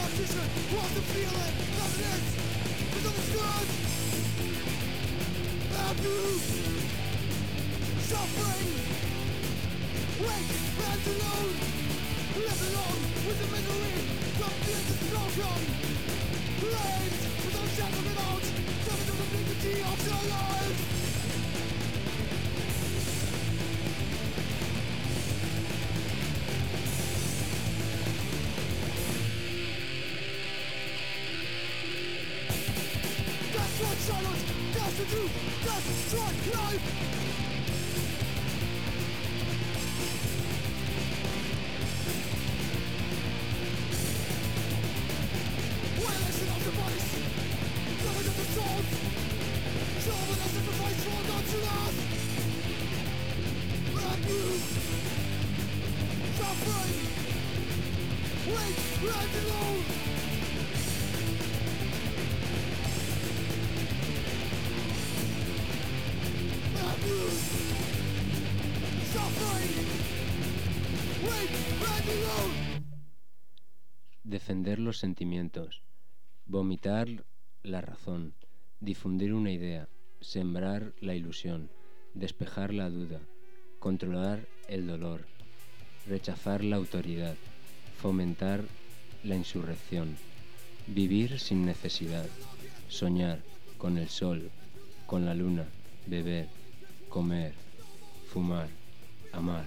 Defender los sentimientos, vomitar la razón, difundir una idea, sembrar la ilusión, despejar la duda, controlar el dolor, rechazar la autoridad, fomentar la insurrección, vivir sin necesidad, soñar con el sol, con la luna, beber, comer, fumar, amar.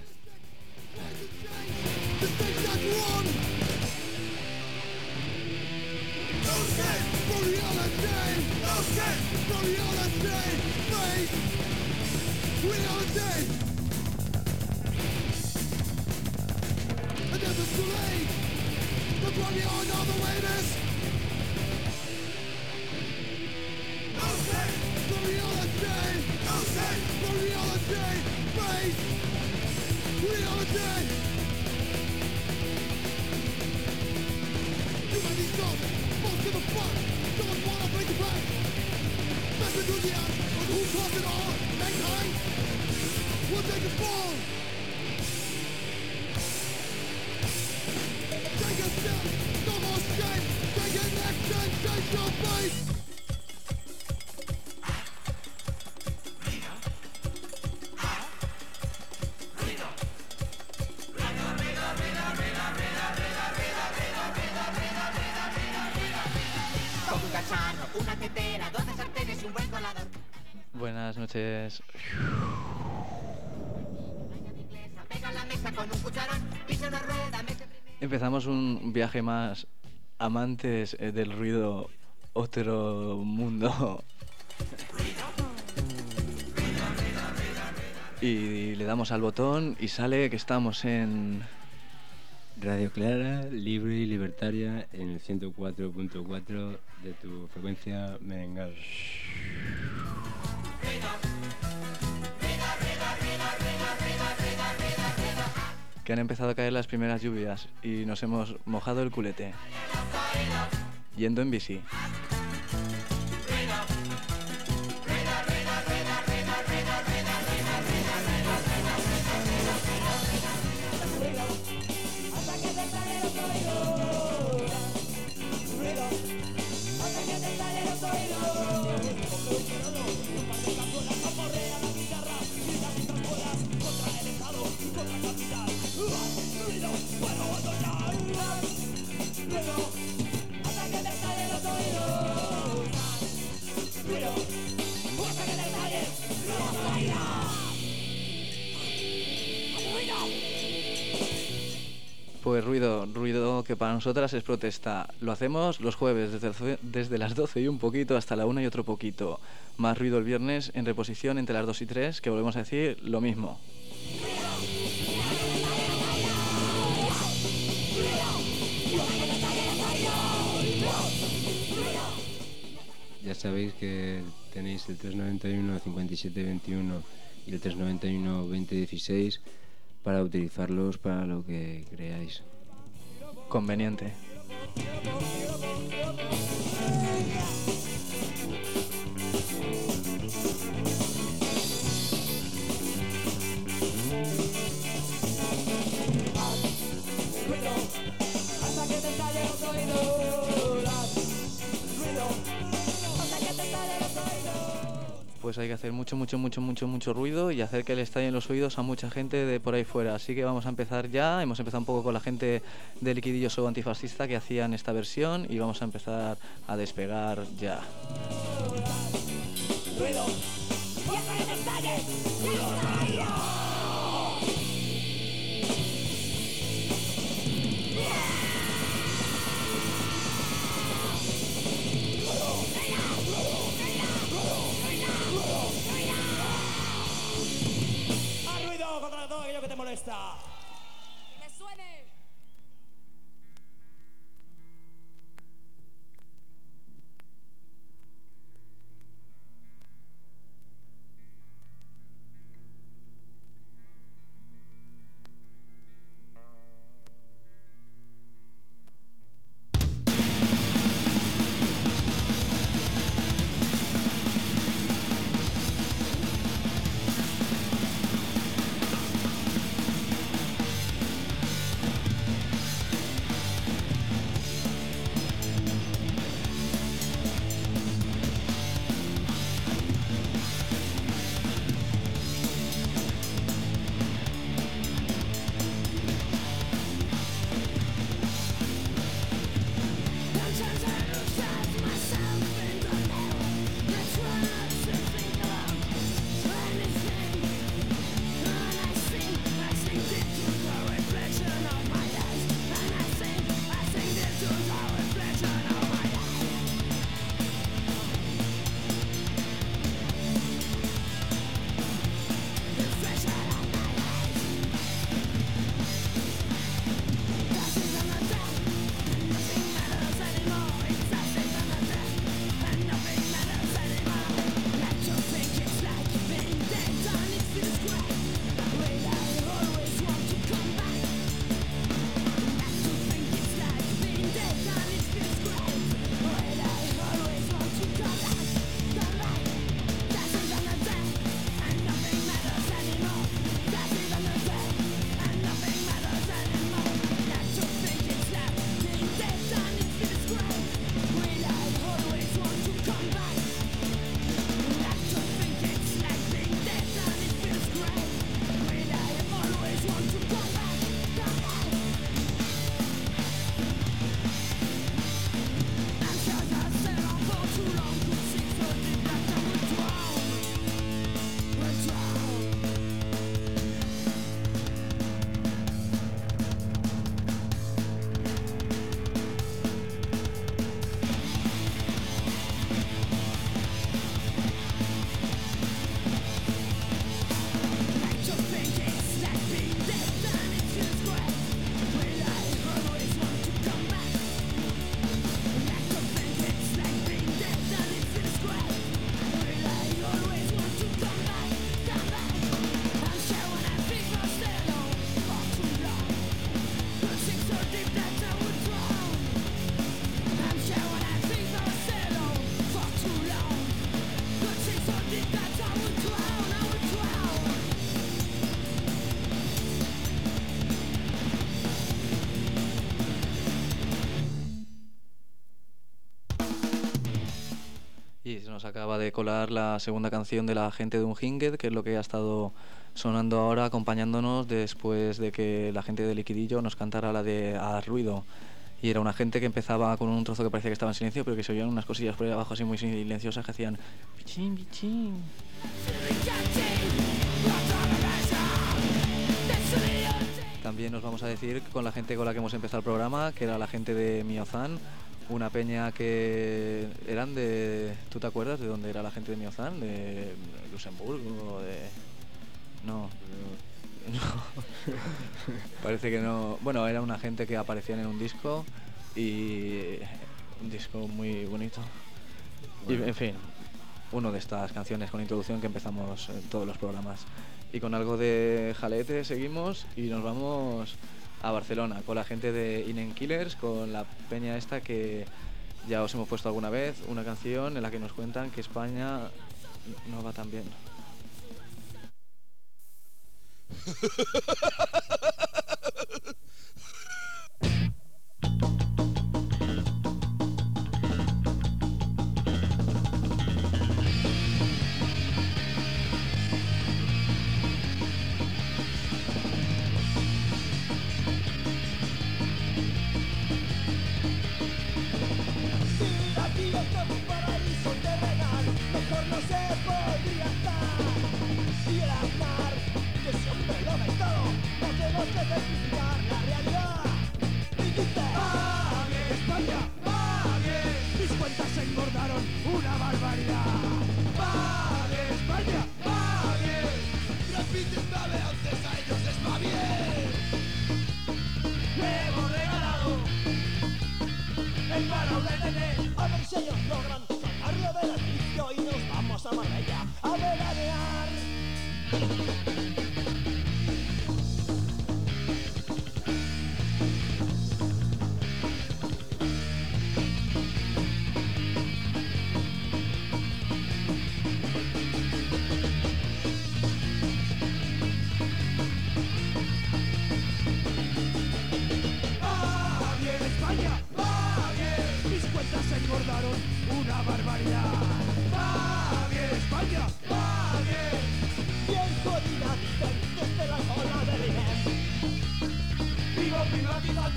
Buenas noches. Empezamos un viaje más amantes del ruido otro mundo. Y le damos al botón y sale que estamos en Radio Clara, libre y libertaria, en el 104.4 de tu frecuencia merengal. Que han empezado a caer las primeras lluvias y nos hemos mojado el culete yendo en bici. Pues ruido que para nosotras es protesta. Lo hacemos los jueves desde las 12 y un poquito hasta la 1 y otro poquito. Más ruido el viernes en reposición entre las 2 y 3, que volvemos a decir lo mismo. Ya sabéis que tenéis el 391 57 21 y el 391 20 16 para utilizarlos para lo que creáis conveniente. Hasta que te estalle los oídos. pues hay que hacer mucho ruido y hacer que le estalle en los oídos a mucha gente de por ahí fuera. Así que vamos a empezar ya. Hemos empezado un poco con la gente de Liquidillo Show Antifascista que hacían esta versión y vamos a empezar a despegar ya. Ruido. Contra todo aquello que te molesta. ¡Que suene! Y se nos acaba de colar la segunda canción de la gente de Unhinged, que es lo que ha estado sonando ahora, acompañándonos después de que la gente de Liquidillo nos cantara la de A Ruido. Y era una gente que empezaba con un trozo que parecía que estaba en silencio, pero que se oían unas cosillas por ahí abajo así muy silenciosas que hacían pichín, pichín. También nos vamos a decir con la gente con la que hemos empezado el programa, que era la gente de Miozán, una peña que eran de... ¿Tú te acuerdas de dónde era la gente de Miozán? ¿De Luxemburgo? No. Parece que no. Bueno, era una gente que aparecían en un disco y un disco muy bonito. Bueno. Y en fin, una de estas canciones con introducción que empezamos en todos los programas. Y con algo de jalete seguimos y nos vamos a Barcelona con la gente de Inen Killers, con la peña esta que ya os hemos puesto alguna vez, una canción en la que nos cuentan que España no va tan bien.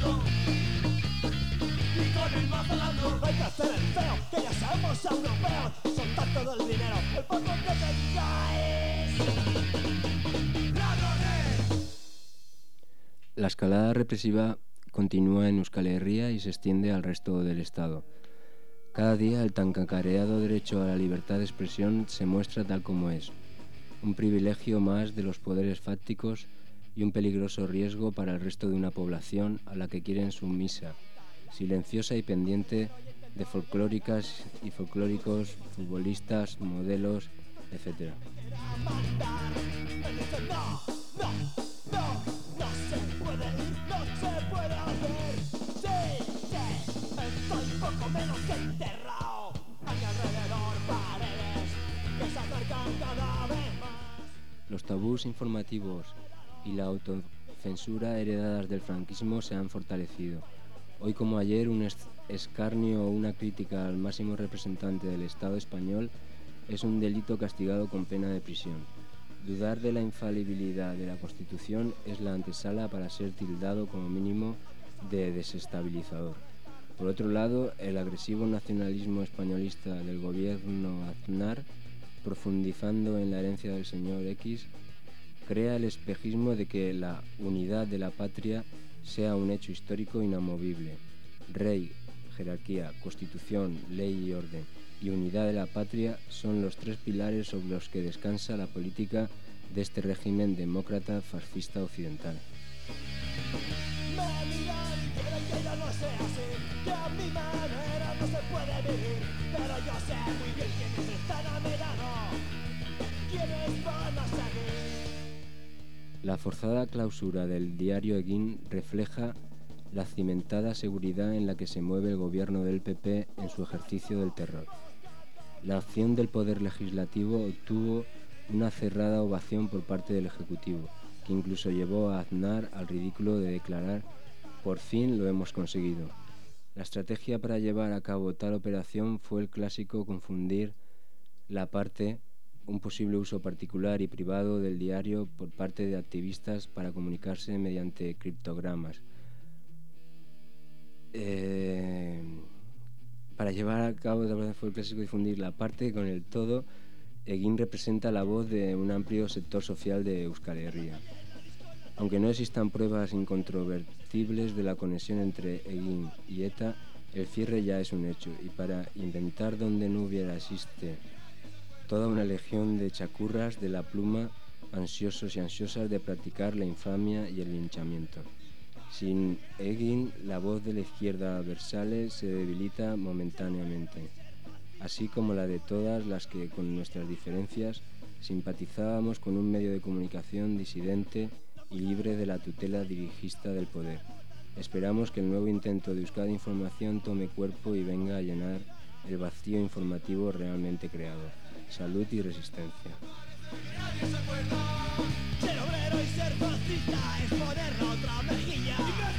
Y con el mazo dando hay que hacer el feo, que ya somos europeos. Soltar todo el dinero, el poco que tengáis. ¡Ladrones! La escalada represiva continúa en Euskal Herria y se extiende al resto del Estado. Cada día el tan cacareado derecho a la libertad de expresión se muestra tal como es, un privilegio más de los poderes fácticos y un peligroso riesgo para el resto de una población a la que quieren sumisa, silenciosa y pendiente de folclóricas y folclóricos, futbolistas, modelos, etc. No se puede ir, no se puede hacer. Sí, estoy poco menos que enterrado. A mi alrededor paredes que se acercan cada vez más. Los tabús informativos y la autocensura heredadas del franquismo se han fortalecido. Hoy como ayer, un escarnio o una crítica al máximo representante del Estado español es un delito castigado con pena de prisión. Dudar de la infalibilidad de la Constitución es la antesala para ser tildado como mínimo de desestabilizador. Por otro lado, el agresivo nacionalismo españolista del gobierno Aznar, profundizando en la herencia del señor X, crea el espejismo de que la unidad de la patria sea un hecho histórico inamovible. Rey, jerarquía, constitución, ley y orden y unidad de la patria son los tres pilares sobre los que descansa la política de este régimen demócrata fascista occidental. Me miran y quieren que yo no sea así, que a mi manera no se puede vivir, pero yo sé muy bien quiénes están a mi lado, quiénes van a seguir. La forzada clausura del diario Egin refleja la cimentada seguridad en la que se mueve el gobierno del PP en su ejercicio del terror. La acción del Poder Legislativo obtuvo una cerrada ovación por parte del Ejecutivo, que incluso llevó a Aznar al ridículo de declarar: «Por fin lo hemos conseguido». La estrategia para llevar a cabo tal operación fue el clásico confundir la parte, un posible uso particular y privado del diario por parte de activistas para comunicarse mediante criptogramas. Para llevar a cabo fue el clásico difundir la parte con el todo. Egin representa la voz de un amplio sector social de Euskal Herria. Aunque no existan pruebas incontrovertibles de la conexión entre Egin y ETA, el cierre ya es un hecho, y para inventar donde no hubiera existe toda una legión de chacurras de la pluma, ansiosos y ansiosas de practicar la infamia y el linchamiento. Sin Egin, la voz de la izquierda versale se debilita momentáneamente, así como la de todas las que, con nuestras diferencias, simpatizábamos con un medio de comunicación disidente y libre de la tutela dirigista del poder. Esperamos que el nuevo intento de Euskadi Información tome cuerpo y venga a llenar el vacío informativo realmente creado. Salud y resistencia. Nadie se acuerda. Ser obrero y ser fascista es poner la otra mejilla.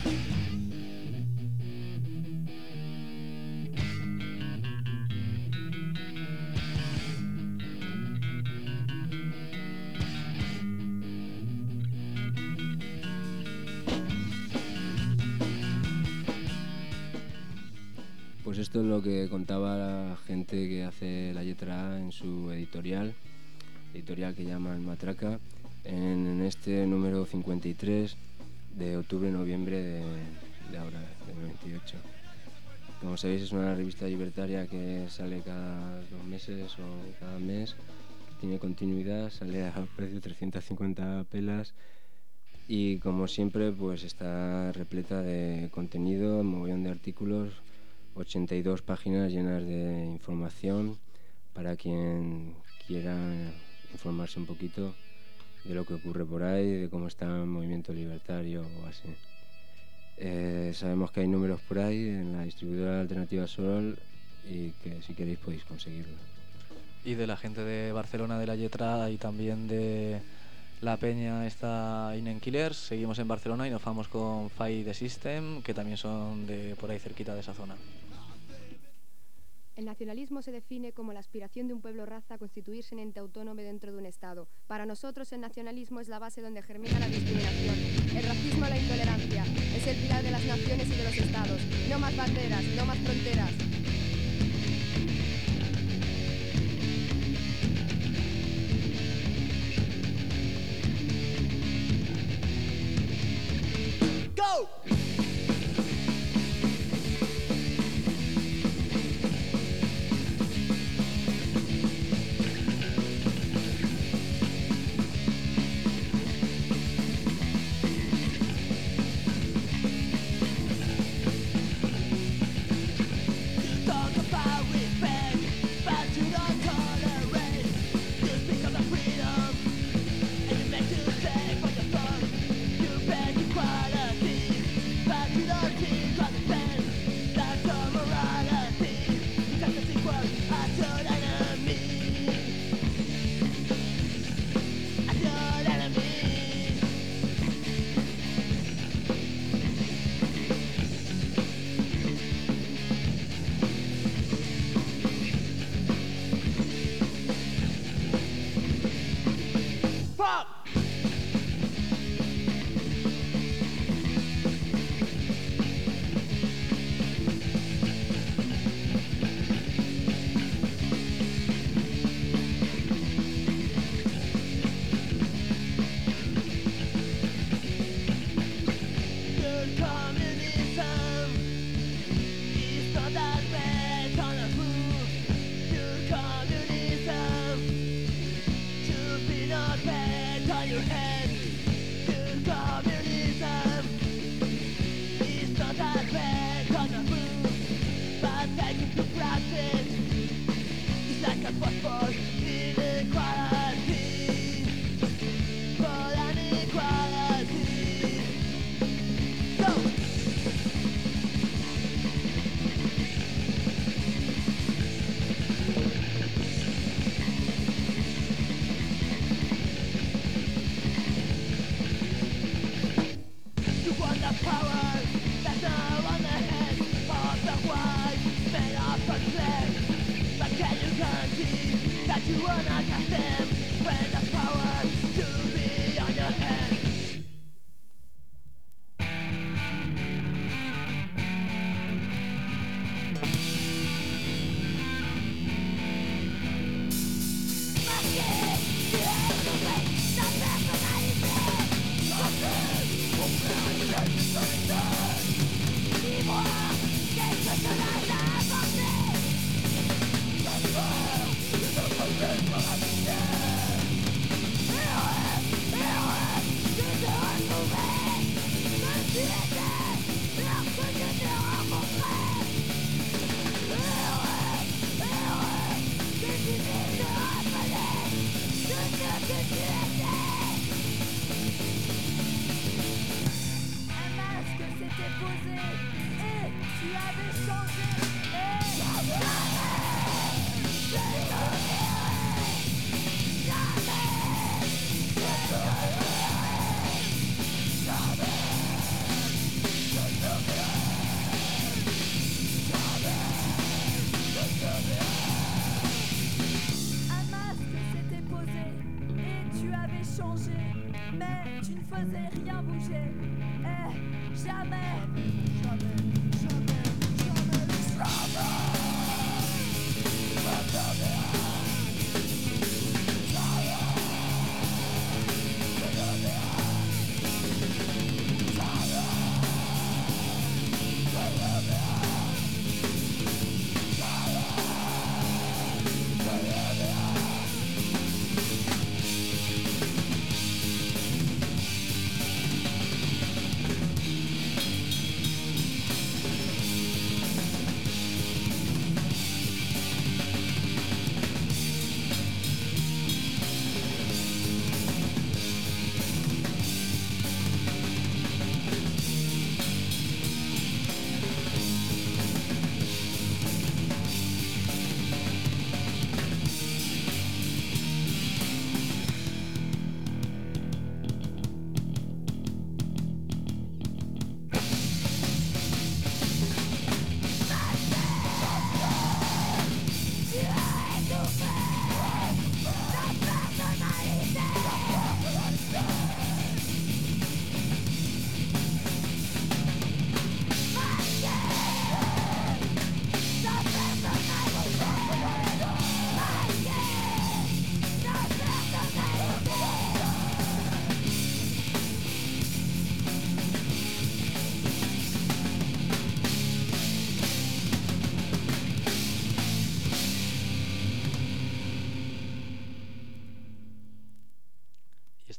Pues esto es lo que contaba la gente que hace la letra A en su editorial que llaman Matraca, en este número 53 de octubre-noviembre de ahora, del 98. Como sabéis, es una revista libertaria que sale cada 2 meses o cada mes, tiene continuidad, sale a precio de 350 pelas y, como siempre, pues está repleta de contenido, un mogollón de artículos, 82 páginas llenas de información para quien quiera informarse un poquito de lo que ocurre por ahí, de cómo está el movimiento libertario o así. Sabemos que hay números por ahí en la distribuidora Alternativa Sol y que si queréis podéis conseguirlo. Y de la gente de Barcelona de la letra y también de la peña está Inen Killers, seguimos en Barcelona y nos vamos con Fight the System, que también son de por ahí cerquita de esa zona. El nacionalismo se define como la aspiración de un pueblo-raza a constituirse en ente autónomo dentro de un Estado. Para nosotros el nacionalismo es la base donde germina la discriminación, el racismo, la intolerancia. Es el pilar de la las naciones y de los estados. No más banderas, no más fronteras. Go! Talk about respect, but you don't tolerate. You speak of the freedom, and you make to say for your son. You beg equality, but you don't seem to understand. That's your morality. You got to see what as your enemy. As your enemy. Pop! Good communism is not that bad on a food. Good communism should be not bad on your head. Good communism is not that bad on a food, but taken to practice is like a phosphor inequality. For an equality. Go! You want the power that's now on the head of the white men of the flesh. But can you guarantee that you will not cast them when the power to be on your head? Un masque s'était posé et tu avais changé. Et... Un masque s'était posé et tu avais changé, mais tu ne faisais rien bouger. Et jamais, jamais, jamais, jamais, jamais.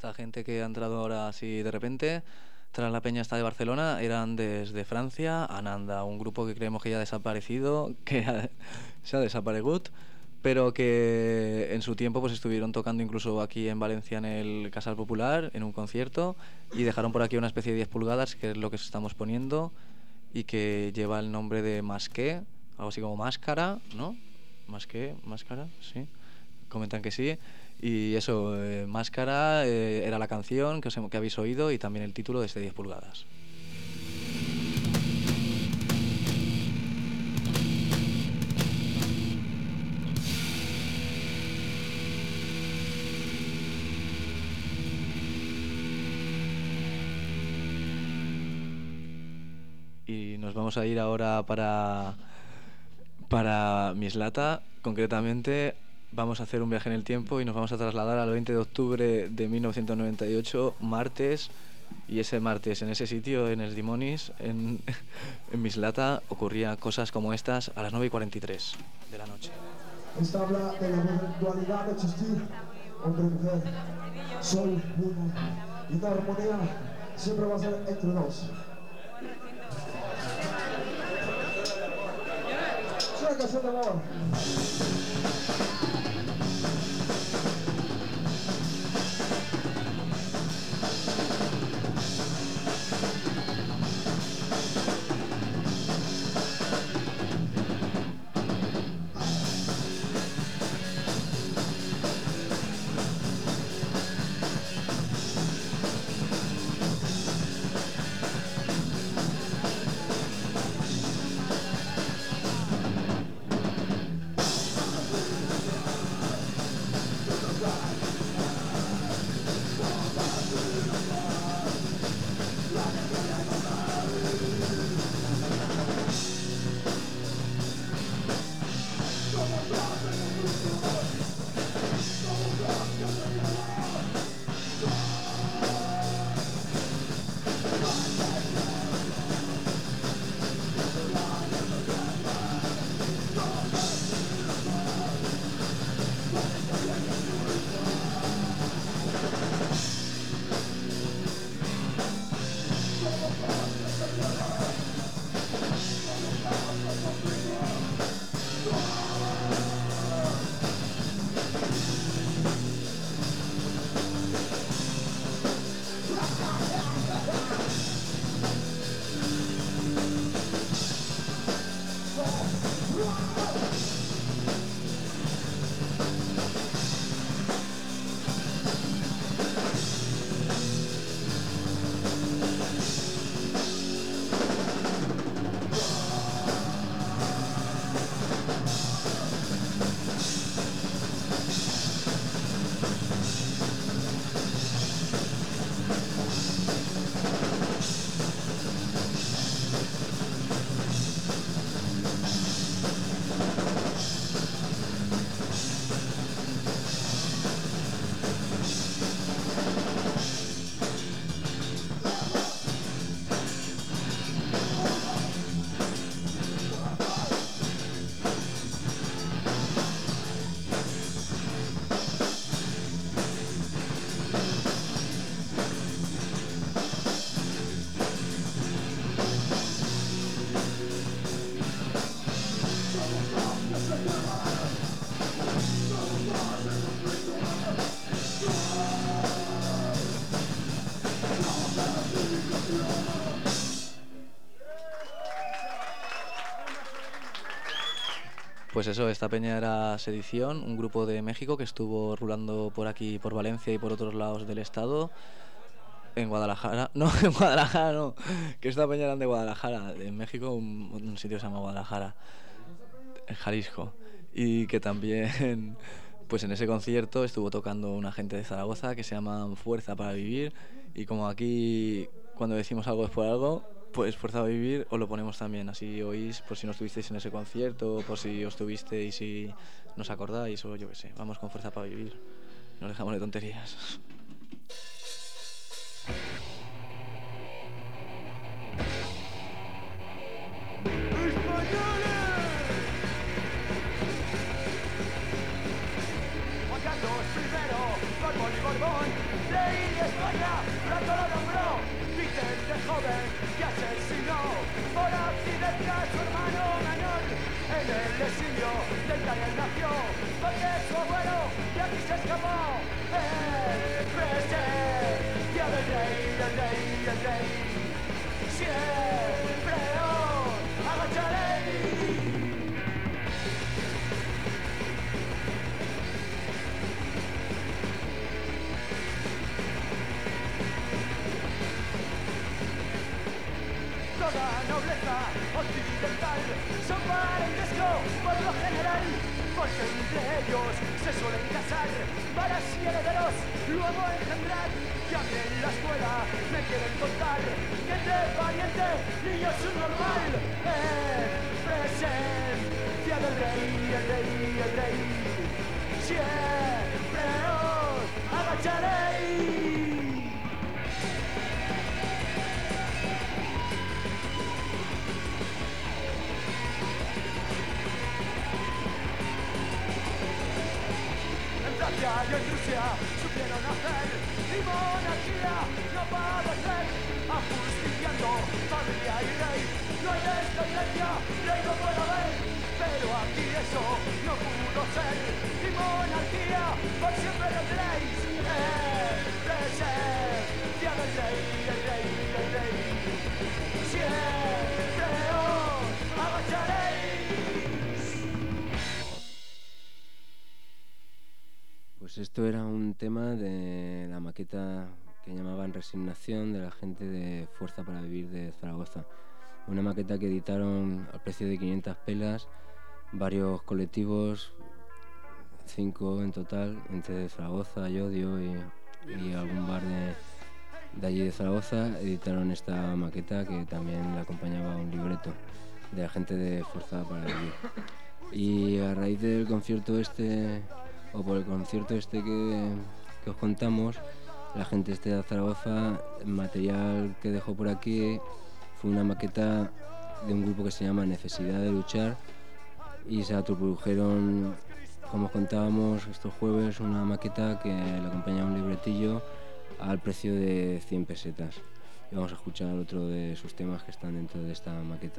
esta gente que ha entrado ahora así de repente, tras la peña esta de Barcelona, eran desde Francia, Ananda, un grupo que creemos que ya ha desaparecido, se ha desaparegut, pero que en su tiempo pues estuvieron tocando incluso aquí en Valencia en el Casal Popular, en un concierto, y dejaron por aquí una especie de 10 pulgadas, que es lo que estamos poniendo, y que lleva el nombre de Masqué, algo así como máscara, ¿no? Masqué, máscara, sí. Comentan que sí. Y eso, Máscara era la canción que habéis oído y también el título de este 10 pulgadas. Y nos vamos a ir ahora para Mislata, concretamente. Vamos a hacer un viaje en el tiempo y nos vamos a trasladar al 20 de octubre de 1998, martes, y ese martes en ese sitio, en el Dimonis, en Mislata, ocurrían cosas como estas a las 9:43 de la noche. Esta habla de la eventualidad de existir hombre y mujer, sol, luna, y la armonía siempre va a ser entre dos. Es una canción de amor. Pues eso, esta peña era Sedición, un grupo de México que estuvo rulando por aquí, por Valencia y por otros lados del estado. En Guadalajara, no, en Guadalajara no, que esta peña eran de Guadalajara, en México un sitio que se llama Guadalajara, en Jalisco, y que también, pues en ese concierto estuvo tocando una gente de Zaragoza que se llama Fuerza para Vivir, y como aquí cuando decimos algo es por algo, pues Fuerza para Vivir os lo ponemos también, así oís, por si no estuvisteis en ese concierto, por si os tuvisteis y si nos acordáis, o yo qué sé, vamos con Fuerza para Vivir, nos dejamos de tonterías. Juan Carlos I, Borbón y Borbón, rey de rey. Siempre os agacharéis. Toda nobleza occidental son parentesco por lo general, porque entre ellos se suelen casar varas y herederos, luego engendrar. Que a mí en la escuela me quieren contar que entre parientes niños es un normal. Presencia del rey, el rey, el rey. Siempre os agacharéis. Y en Rusia supieron hacer y monarquía no para ser, ajusticiando familia y rey. No hay descendencia, rey no puede haber, pero aquí eso no pudo ser. Y monarquía por siempre tendréis, presencia del rey, el rey, el rey. Siempre os agacharéis. Pues esto era un tema de la maqueta que llamaban Resignación de la gente de Fuerza para Vivir de Zaragoza. Una maqueta que editaron al precio de 500 pelas, varios colectivos, 5 en total, entre Zaragoza, Llodio y algún bar de allí de Zaragoza, editaron esta maqueta que también le acompañaba un libreto de la gente de Fuerza para Vivir. Y a raíz del concierto este, o por el concierto este que os contamos, la gente de Zaragoza, el material que dejó por aquí fue una maqueta de un grupo que se llama Necesidad de Luchar, y se autoprodujeron, como os contábamos estos jueves, una maqueta que le acompañaba un libretillo al precio de 100 pesetas. Y vamos a escuchar otro de sus temas que están dentro de esta maqueta.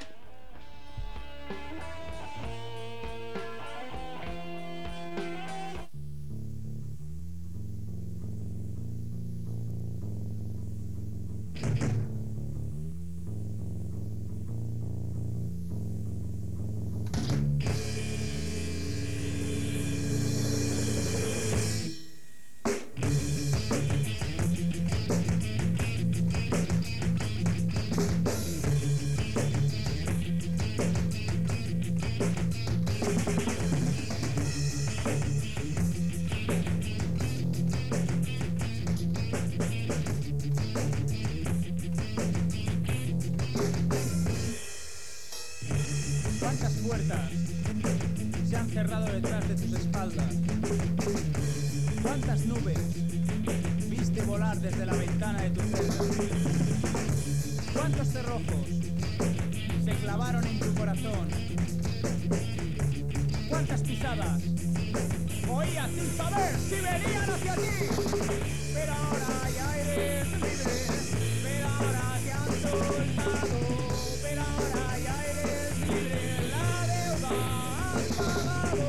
¿Cuántas puertas se han cerrado detrás de tus espaldas? ¿Cuántas nubes viste volar desde la ventana de tu celda? ¿Cuántos cerrojos se clavaron en tu corazón? ¿Cuántas pisadas oías sin saber si venían hacia ti? Pero ahora ya eres libre, pero ahora te han soltado, pero ahora ya eres libre, la deuda has pagado.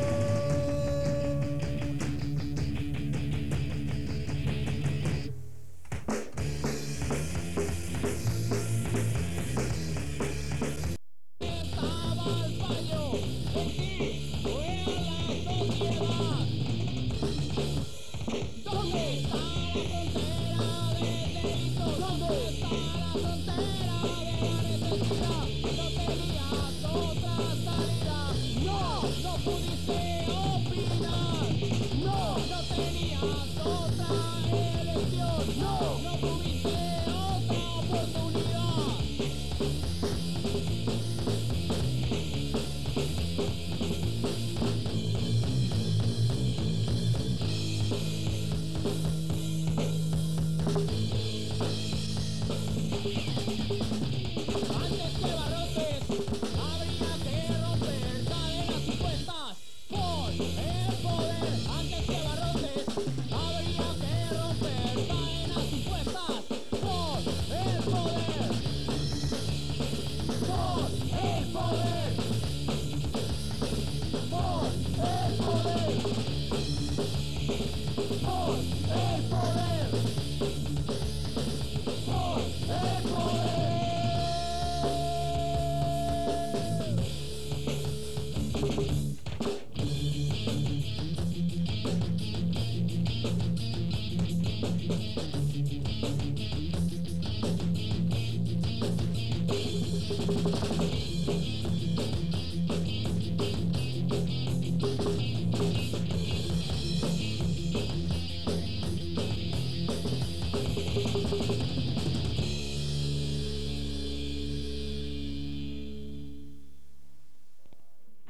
¿Dónde está la frontera del delito?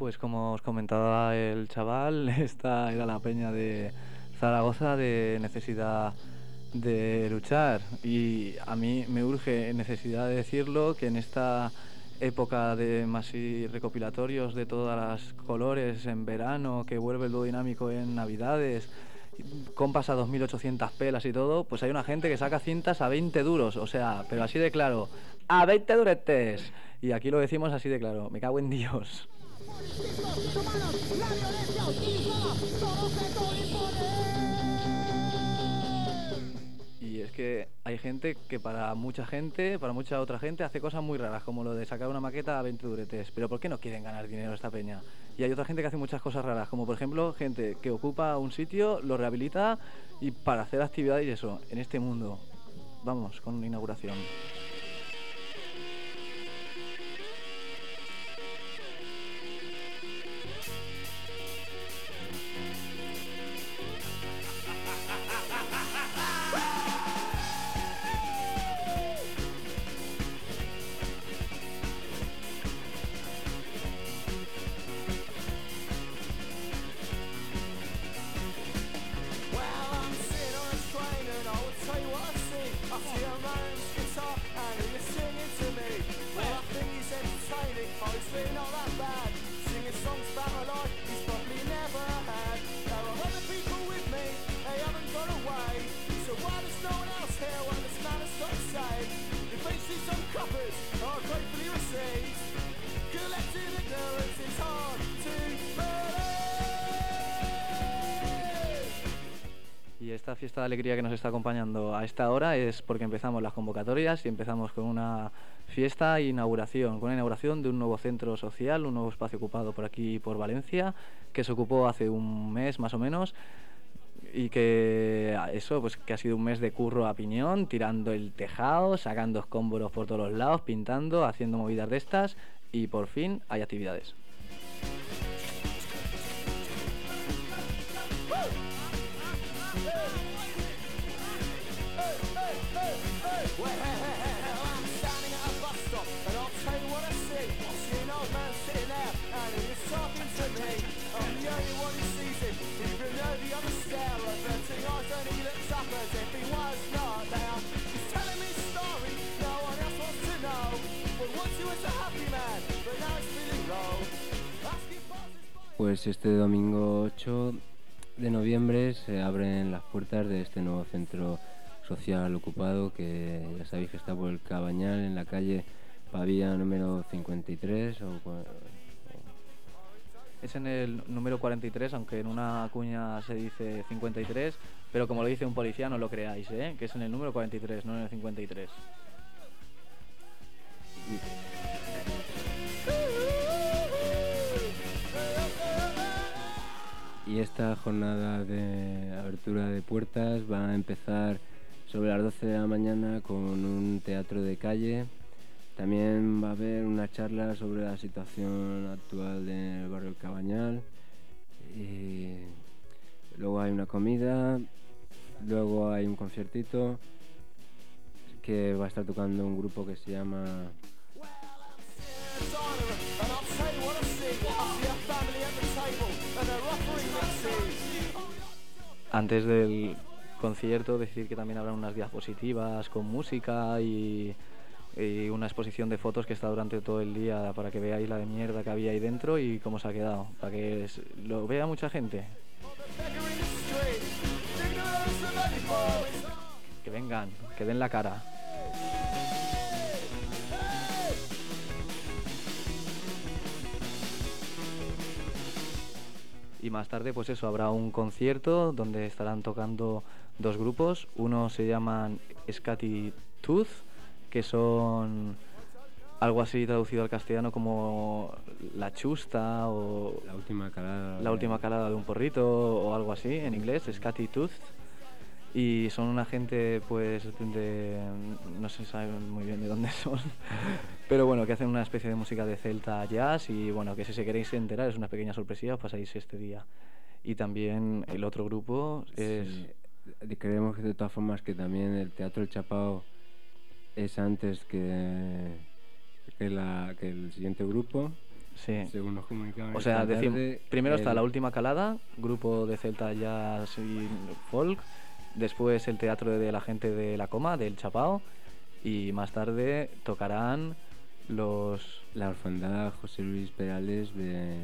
Pues como os comentaba el chaval, esta era la peña de Zaragoza de necesidad de luchar, y a mí me urge necesidad de decirlo, que en esta época de más y recopilatorios de todas las colores en verano, que vuelve el dúo dinámico en navidades, compas a 2.800 pelas y todo, pues hay una gente que saca cintas a 20 duros, o sea, pero así de claro, a 20 duretes, y aquí lo decimos así de claro, me cago en Dios. Y es que hay gente que para mucha otra gente hace cosas muy raras, como lo de sacar una maqueta a 20 duretes. Pero ¿por qué no quieren ganar dinero esta peña? Y hay otra gente que hace muchas cosas raras, como por ejemplo gente que ocupa un sitio, lo rehabilita y para hacer actividades y eso, en este mundo. Vamos, con una inauguración. Y esta fiesta de alegría que nos está acompañando a esta hora es porque empezamos las convocatorias y empezamos con una fiesta e inauguración, con una inauguración de un nuevo centro social, un nuevo espacio ocupado por aquí, por Valencia, que se ocupó hace un mes más o menos, y que eso, pues que ha sido un mes de curro a piñón, tirando el tejado, sacando escombros por todos los lados, pintando, haciendo movidas de estas, y por fin hay actividades. Pues este domingo 8 de noviembre se abren las puertas de este nuevo centro social ocupado, que ya sabéis que está por el Cabañal, en la calle Pavía número 53 Es en el número 43, aunque en una cuña se dice 53, pero como lo dice un policía no lo creáis, que es en el número 43, no en el 53. Y esta jornada de abertura de puertas va a empezar sobre las 12 de la mañana con un teatro de calle. También va a haber una charla sobre la situación actual del barrio El Cabañal. Y luego hay una comida, luego hay un conciertito que va a estar tocando un grupo que se llama... Antes del concierto, decir que también habrá unas diapositivas con música y una exposición de fotos que está durante todo el día para que veáis la de mierda que había ahí dentro y cómo se ha quedado, para que lo vea mucha gente. Que vengan, que den la cara. Y más tarde, pues eso, habrá un concierto donde estarán tocando dos grupos. Uno se llaman Scatty Tooth, que son algo así traducido al castellano como la chusta o La última calada de un porrito o algo así en inglés, Scatty Tooth. Y son una gente, pues, no se sabe muy bien de dónde son, pero bueno, que hacen una especie de música de celta jazz y bueno, que si se queréis enterar es una pequeña sorpresilla, os pasáis este día. Y también el otro grupo es... Sí. Creemos que de todas formas que también el Teatro El Chapao es antes que el siguiente grupo. Sí. según nos comunicaban. O sea, esta tarde, primero está el- La Última Calada, grupo de celta jazz y folk. Después el teatro de la gente de La Coma, del Chapao. Y más tarde tocarán los la orfandad José Luis Perales de...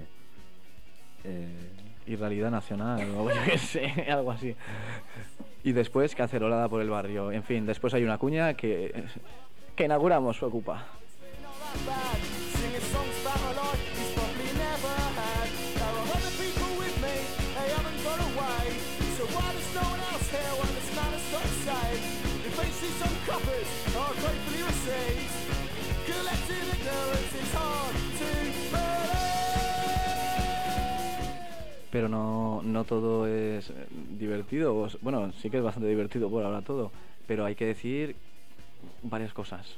y Realidad Nacional, o yo qué sé, algo así. Y después Cacerolada por el Barrio. En fin, después hay una cuña que inauguramos su Ocupa. Singing songs about my life he's probably never had. There are other people with me, they haven't got away. So why does no one else here understand us got to say? If they see some coppers are gratefully received. Collective ignorance is hard to believe. Pero no todo es divertido. Bueno, sí que es bastante divertido por ahora todo. Pero hay que decir varias cosas.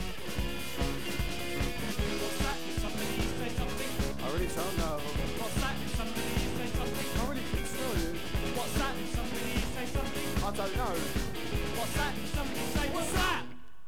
I really don't know. What's that? Somebody say something. I really couldn't tell you. What's that? Somebody say something. I don't know. What's that? Somebody say what's that?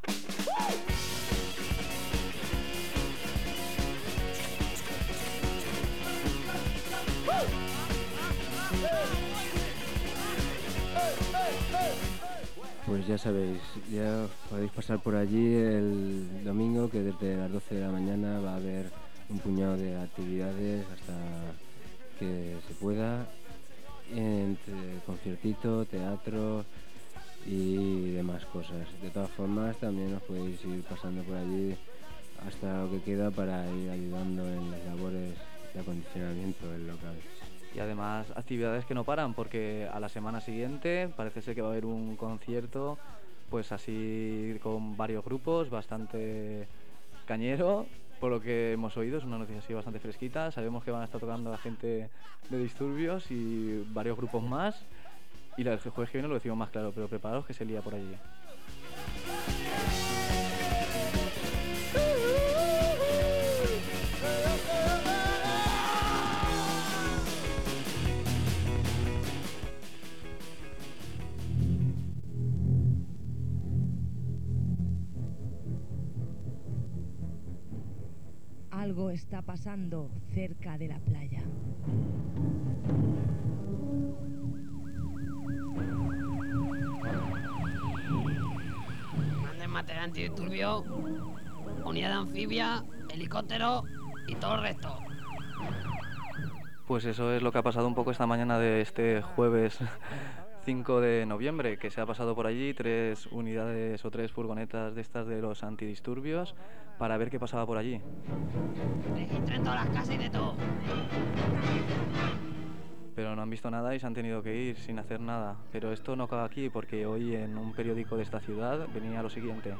Pues ya sabéis, ya podéis pasar por allí el domingo, que desde las 12 de la mañana va a haber un puñado de actividades hasta que se pueda, entre conciertito, teatro y demás cosas. De todas formas, también os podéis ir pasando por allí hasta lo que queda para ir ayudando en las labores de acondicionamiento del local. Y además actividades que no paran, porque a la semana siguiente parece ser que va a haber un concierto, pues así con varios grupos, bastante cañero, por lo que hemos oído. Es una noticia así bastante fresquita. Sabemos que van a estar tocando a la gente de Disturbios y varios grupos más. Y el jueves que viene lo decimos más claro, pero preparaos que se lía por allí. Algo está pasando cerca de la playa. Manden material antidisturbio, unidad de anfibia, helicóptero y todo el resto. Pues eso es lo que ha pasado un poco esta mañana de este jueves 5 de noviembre, que se ha pasado por allí 3 unidades o 3 furgonetas de estas de los antidisturbios para ver qué pasaba por allí. Registren todas las casas y de todo. Pero no han visto nada y se han tenido que ir sin hacer nada. Pero esto no acaba aquí, porque hoy en un periódico de esta ciudad venía lo siguiente.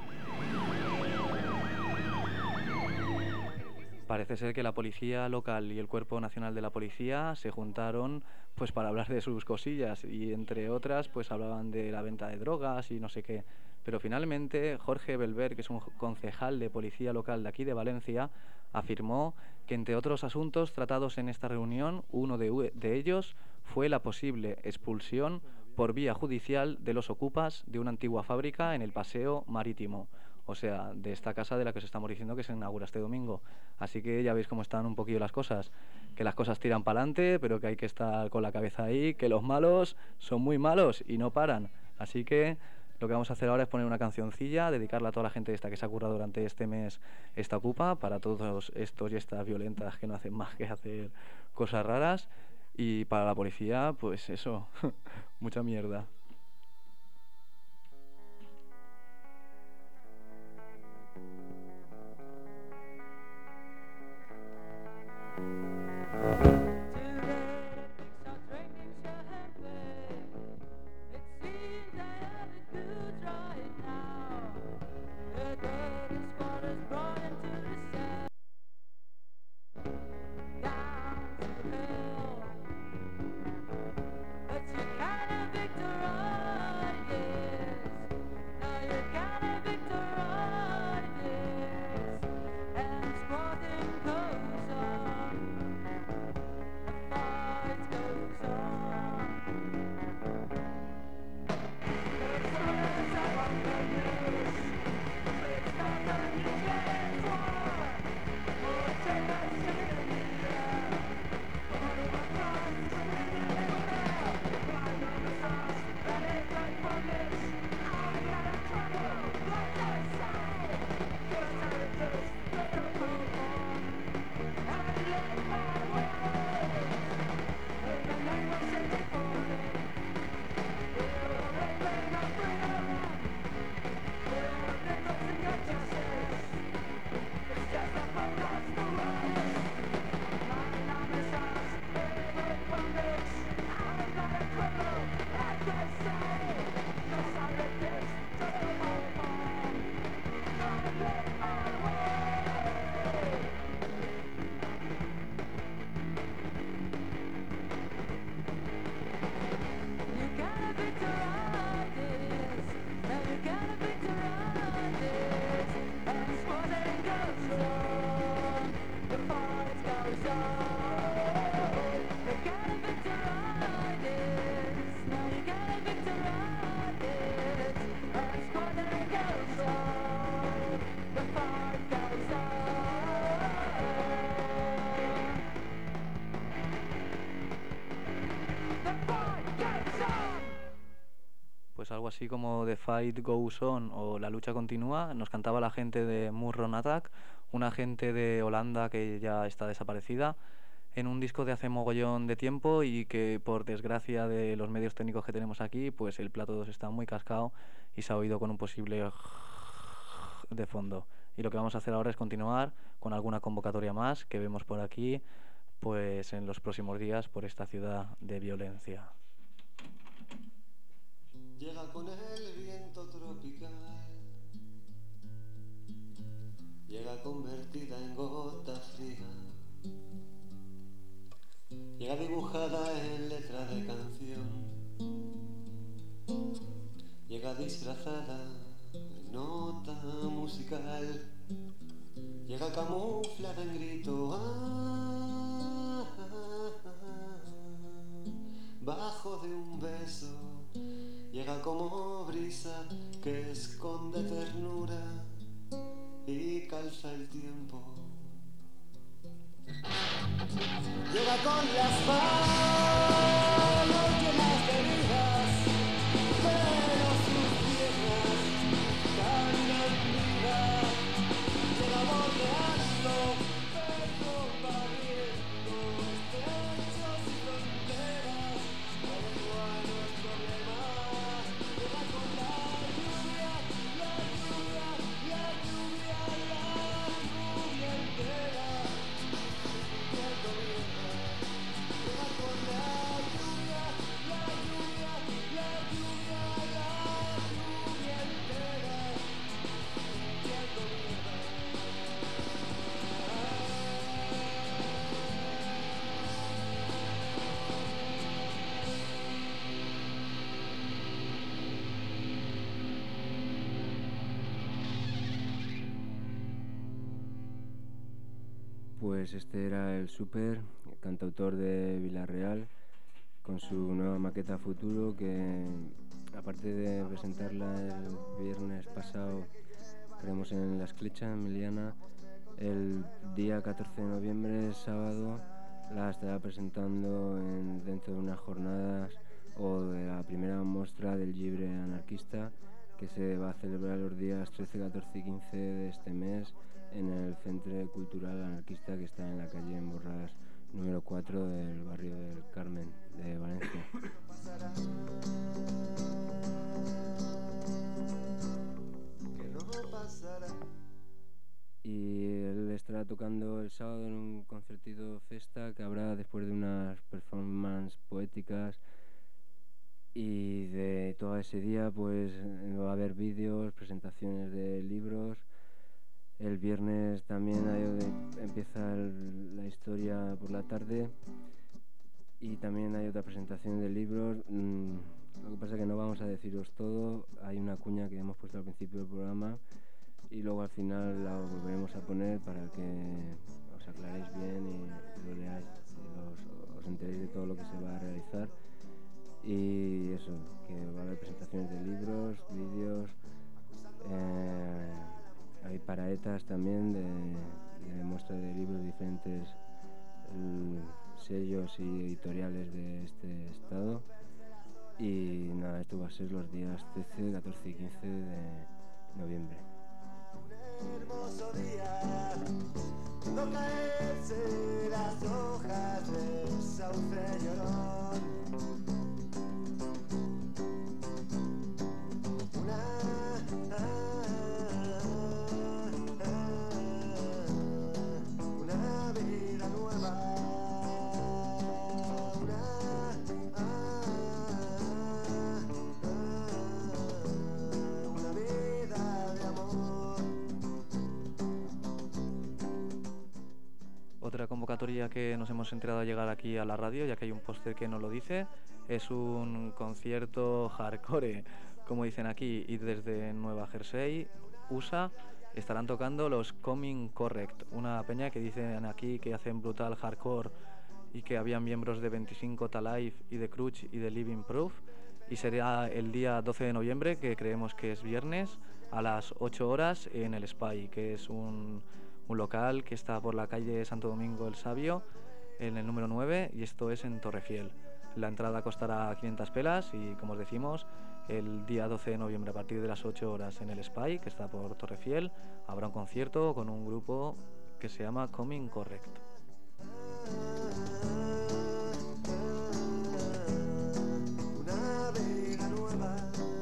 Parece ser que la policía local y el Cuerpo Nacional de la Policía se juntaron pues para hablar de sus cosillas, y entre otras pues hablaban de la venta de drogas y no sé qué. Pero finalmente Jorge Belver, que es un concejal de policía local de aquí de Valencia, afirmó que entre otros asuntos tratados en esta reunión, uno de ellos fue la posible expulsión por vía judicial de los ocupas de una antigua fábrica en el Paseo Marítimo. O sea, de esta casa de la que os estamos diciendo que se inaugura este domingo. Así que ya veis cómo están un poquillo las cosas. Que las cosas tiran para adelante, pero que hay que estar con la cabeza ahí, que los malos son muy malos y no paran. Así que lo que vamos a hacer ahora es poner una cancioncilla, dedicarla a toda la gente esta que se ha currado durante este mes esta ocupa, para todos estos y estas violentas que no hacen más que hacer cosas raras. Y para la policía, pues eso, mucha mierda. But you kind of victor así como The Fight Goes On o La lucha continúa, nos cantaba la gente de Murron Attack, una gente de Holanda que ya está desaparecida, en un disco de hace mogollón de tiempo y que por desgracia de los medios técnicos que tenemos aquí, pues el plato 2 está muy cascado y se ha oído con un posible de fondo. Y lo que vamos a hacer ahora es continuar con alguna convocatoria más que vemos por aquí, pues en los próximos días por esta ciudad de violencia. Llega con el viento tropical, llega convertida en gota fría, llega dibujada en letra de canción, llega disfrazada en nota musical, llega camuflada en grito, bajo de un beso, llega como brisa que esconde ternura y calza el tiempo. Llega con las manos llenas de heridas, pero sus piernas caminan vivas. Llega bordeando, pero barriendo estrechos y fronteras. La lengua no es problema. Llega con la lluvia, la lluvia, la lluvia, la lluvia entera. Llega con la lluvia, la lluvia, la lluvia, la lluvia entera. Limpiando mierda. Pues este era el Super, cantautor de Villarreal, con su nueva maqueta Futuro, que aparte de presentarla el viernes pasado, creemos en La Esclecha, en Miliana, el día 14 de noviembre, sábado, la estará presentando dentro de unas jornadas o de la primera muestra del Llibre Anarquista, que se va a celebrar los días 13, 14 y 15 de este mes en el Centro Cultural Anarquista, que está en la calle en Borras número 4 del barrio del Carmen de Valencia. Y él estará tocando el sábado en un concertito festa que habrá después de unas performances poéticas, y de todo ese día pues va a haber vídeos, presentaciones de libros. El viernes también empieza la historia por la tarde y también hay otra presentación de libros. Lo que pasa es que no vamos a deciros todo, hay una cuña que hemos puesto al principio del programa y luego al final la volveremos a poner para que os aclaréis bien y lo leáis y os enteréis de todo lo que se va a realizar. Y eso, que va a haber presentaciones de libros, vídeos, hay paraetas también de muestras de libros de diferentes sellos y editoriales de este estado. Y nada, esto va a ser los días 13, 14 y 15 de noviembre. Un hermoso día, cuando caerse las hojas del sauce llorón. Una vida nueva, una vida de amor. Otra convocatoria que nos hemos enterado al llegar aquí a la radio, ya que hay un póster que nos lo dice, es un concierto hardcore, como dicen aquí, y desde Nueva Jersey, USA, estarán tocando los Coming Correct, una peña que dicen aquí que hacen brutal hardcore y que habían miembros de 25 Talive y de Crutch y de Living Proof, y será el día 12 de noviembre, que creemos que es viernes, a las 8 horas en el Spy, que es un local que está por la calle Santo Domingo el Sabio, en el número 9, y esto es en Torrefiel. La entrada costará 500 pelas y, como os decimos, El día 12 de noviembre a partir de las 8 horas en el Spy, que está por Torrefiel, habrá un concierto con un grupo que se llama Coming Correct. Una vida nueva,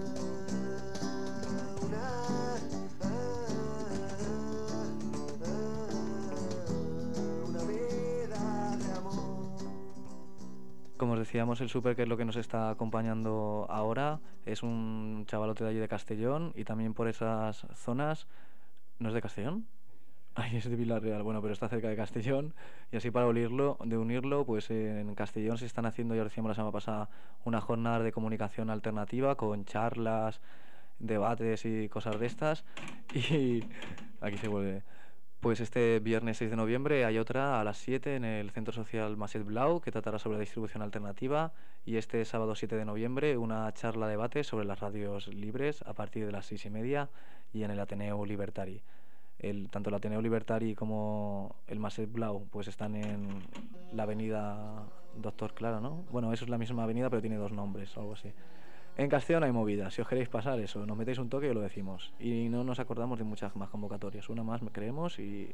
una vida de amor. Como os decíamos, el Super, que es lo que nos está acompañando ahora, es un chavalote de allí de Castellón, y también por esas zonas... ¿No es de Castellón? Ay, es de Villarreal, bueno, pero está cerca de Castellón, y así para unirlo, pues en Castellón se están haciendo, ya lo decíamos la semana pasada, una jornada de comunicación alternativa con charlas, debates y cosas de estas, y aquí se vuelve. Pues este viernes 6 de noviembre hay otra a las 7 en el Centro Social Maset Blau, que tratará sobre la distribución alternativa, y este sábado 7 de noviembre una charla debate sobre las radios libres a partir de las 6:30 y en el Ateneu Libertari. Tanto el Ateneu Libertari como el Maset Blau pues están en la avenida Doctor Clara, ¿no? Bueno, eso es la misma avenida, pero tiene dos nombres o algo así. En Castellón hay movida, si os queréis pasar eso, nos metéis un toque y lo decimos. Y no nos acordamos de muchas más convocatorias, una más creemos y...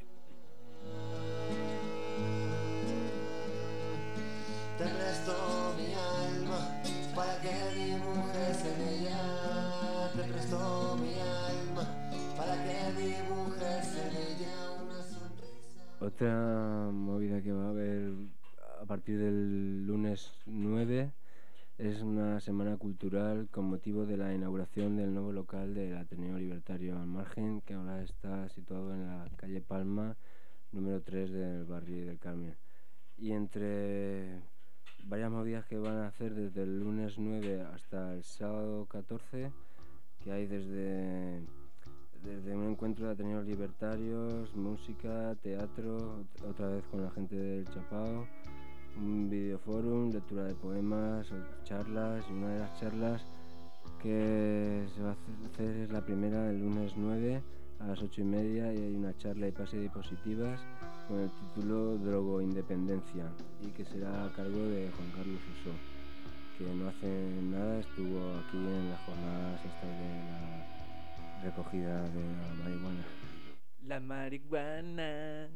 Te presto mi alma para que dibujes en ella. Te presto mi alma para que dibujes en ella una sonrisa. Otra movida que va a haber a partir del lunes 9 es una semana cultural con motivo de la inauguración del nuevo local del Ateneo Libertario al Margen, que ahora está situado en la calle Palma, número 3 del barrio del Carmen. Y entre varias movidas que van a hacer desde el lunes 9 hasta el sábado 14, que hay desde un encuentro de Ateneos Libertarios, música, teatro, otra vez con la gente del Chapao, un videoforum, lectura de poemas, charlas, y una de las charlas que se va a hacer es la primera el lunes 9 a las 8:30, y hay una charla y pase de diapositivas con el título Drogoindependencia, y que será a cargo de Juan Carlos Usó, que no hace nada estuvo aquí en las jornadas estas de la recogida de la marihuana. La marihuana.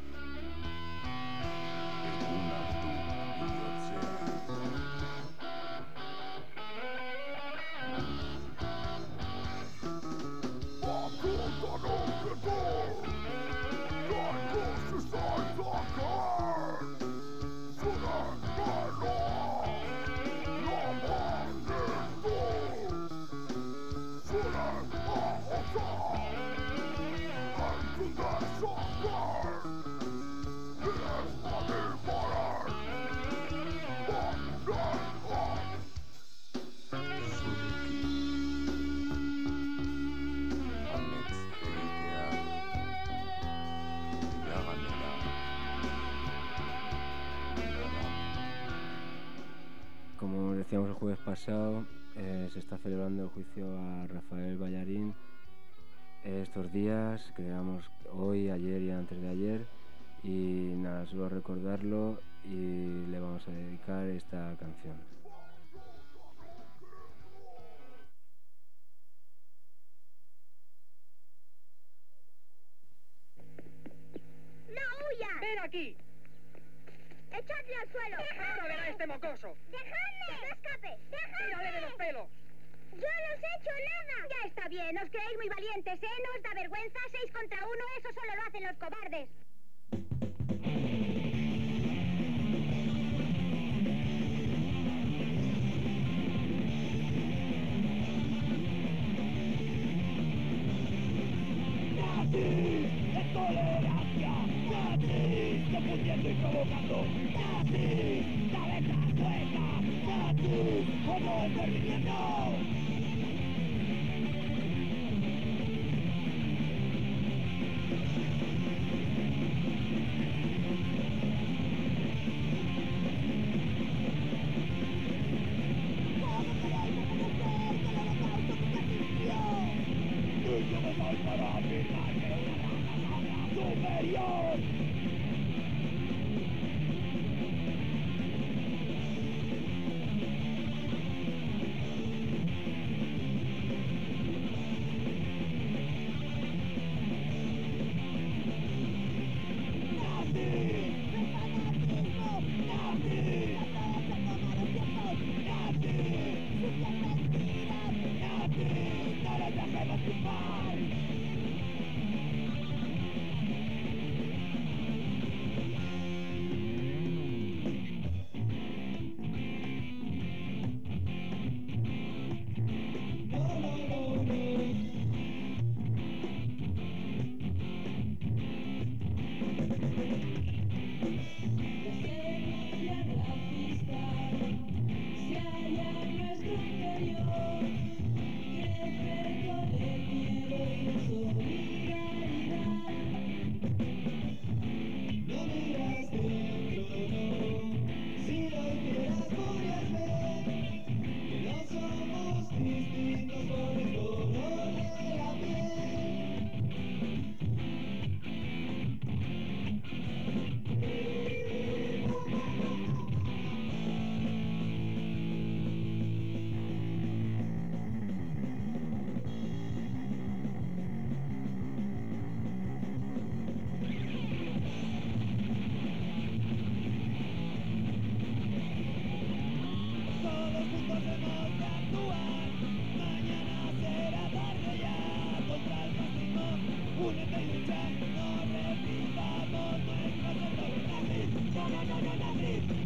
Como decíamos el jueves pasado, se está celebrando el juicio a Rafael Ballarín estos días, creamos hoy, ayer y antes de ayer, y nada, solo recordarlo, y le vamos a dedicar esta canción. ¡No huya! ¡Ven aquí! ¡Echadle al suelo! ¡Ahora verá este mocoso! ¡Dejadme! ¡Que no escape! ¡Dejadme! ¡Tírale de los pelos! ¡Yo no os he hecho nada! Ya está bien, os creéis muy valientes, ¿eh? ¿No os da vergüenza? 6 contra 1, eso solo lo hacen los cobardes. ¡Nazi! ¡Intolerancia! ¡Nazi! Confundiendo y provocando. ¡Nazi! ¡Cabeza hueca! ¡Nazi! ¡Como exterminando! Yo me doy para afirmar que una raza superior.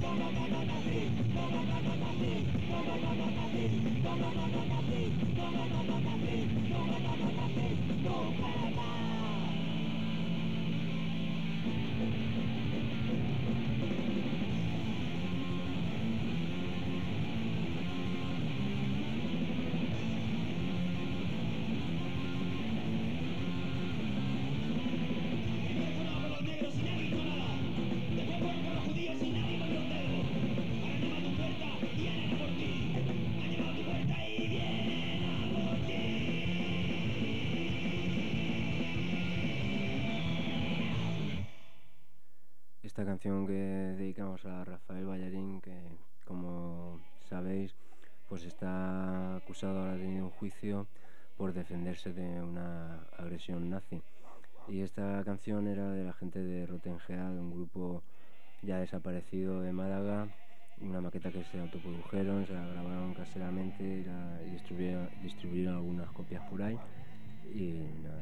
Esta canción que dedicamos a Rafael Ballarín, que como sabéis, pues está acusado, ahora ha tenido un juicio por defenderse de una agresión nazi. Y esta canción era de la gente de Rotengea, de un grupo ya desaparecido de Málaga, una maqueta que se autoprodujeron, se la grabaron caseramente y distribuyeron algunas copias por ahí. Y nada.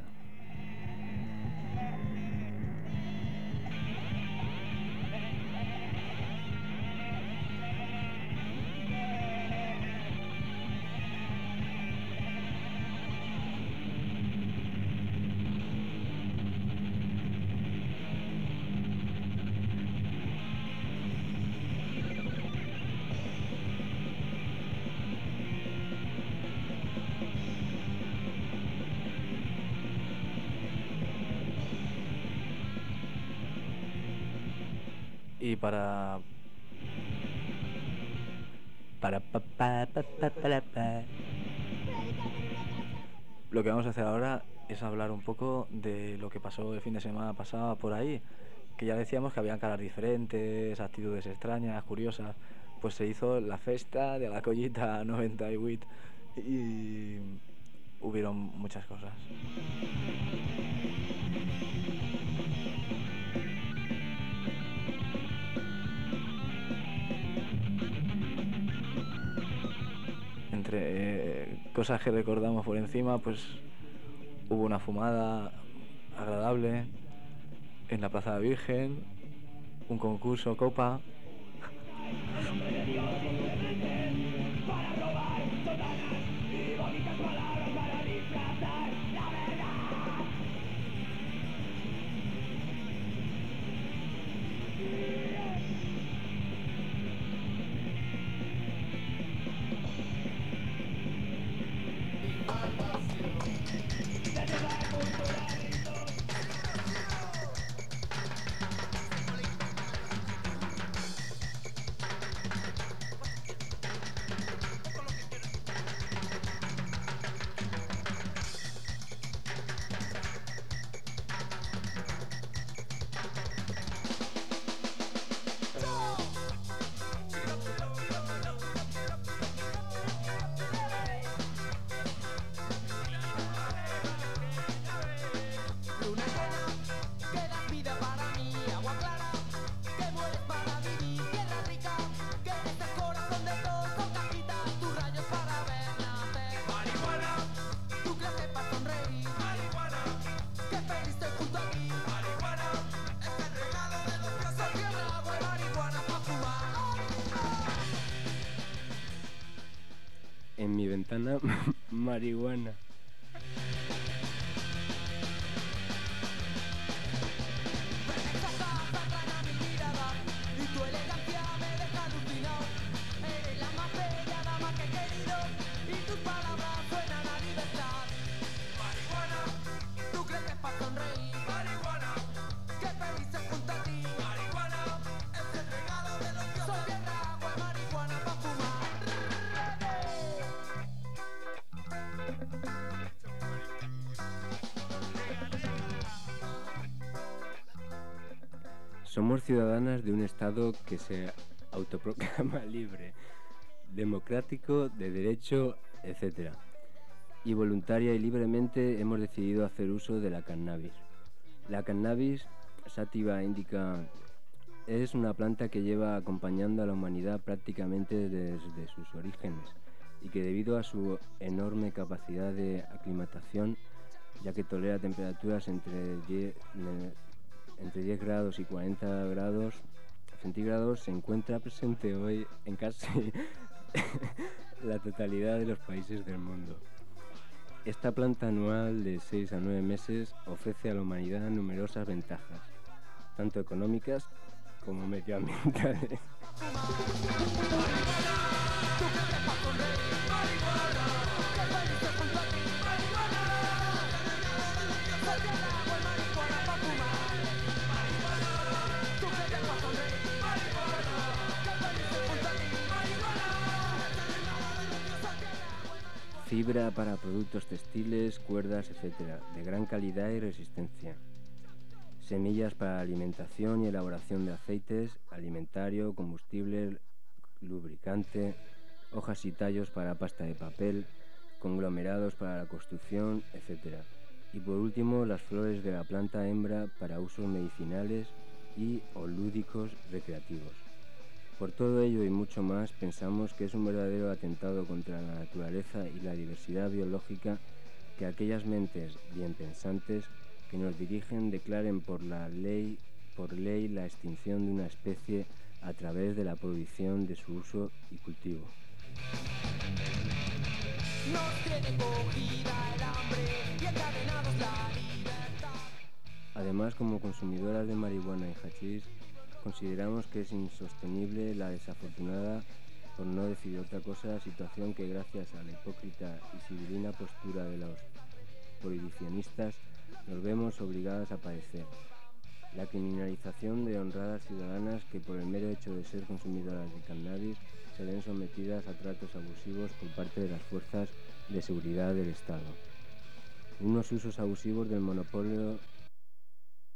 Y para lo que vamos a hacer ahora es hablar un poco de lo que pasó el fin de semana pasado por ahí, que ya decíamos que habían caras diferentes, actitudes extrañas, curiosas. Pues se hizo la festa de la Collita 98 y hubieron muchas cosas. Entre cosas que recordamos por encima, pues hubo una fumada agradable en la Plaza de la Virgen, un concurso, copa. En mi ventana, marihuana. Somos ciudadanas de un Estado que se autoproclama libre, democrático, de derecho, etc. Y voluntaria y libremente hemos decidido hacer uso de la cannabis. La cannabis, sativa indica, es una planta que lleva acompañando a la humanidad prácticamente desde sus orígenes y que debido a su enorme capacidad de aclimatación, ya que tolera temperaturas entre 10 grados y 40 grados centígrados se encuentra presente hoy en casi la totalidad de los países del mundo. Esta planta anual de 6 a 9 meses ofrece a la humanidad numerosas ventajas, tanto económicas como medioambientales. Fibra para productos textiles, cuerdas, etc., de gran calidad y resistencia. Semillas para alimentación y elaboración de aceites, alimentario, combustible, lubricante, hojas y tallos para pasta de papel, conglomerados para la construcción, etc. Y por último, las flores de la planta hembra para usos medicinales y o lúdicos recreativos. Por todo ello y mucho más, pensamos que es un verdadero atentado contra la naturaleza y la diversidad biológica que aquellas mentes bien pensantes que nos dirigen declaren por ley la extinción de una especie a través de la prohibición de su uso y cultivo. Nos tiene cogida el hambre y encadenados la libertad. Además, como consumidoras de marihuana y hachís, consideramos que es insostenible la desafortunada, por no decir otra cosa, situación que gracias a la hipócrita y sibilina postura de los prohibicionistas nos vemos obligadas a padecer. La criminalización de honradas ciudadanas que por el mero hecho de ser consumidoras de cannabis se ven sometidas a tratos abusivos por parte de las fuerzas de seguridad del Estado. Unos usos abusivos del monopolio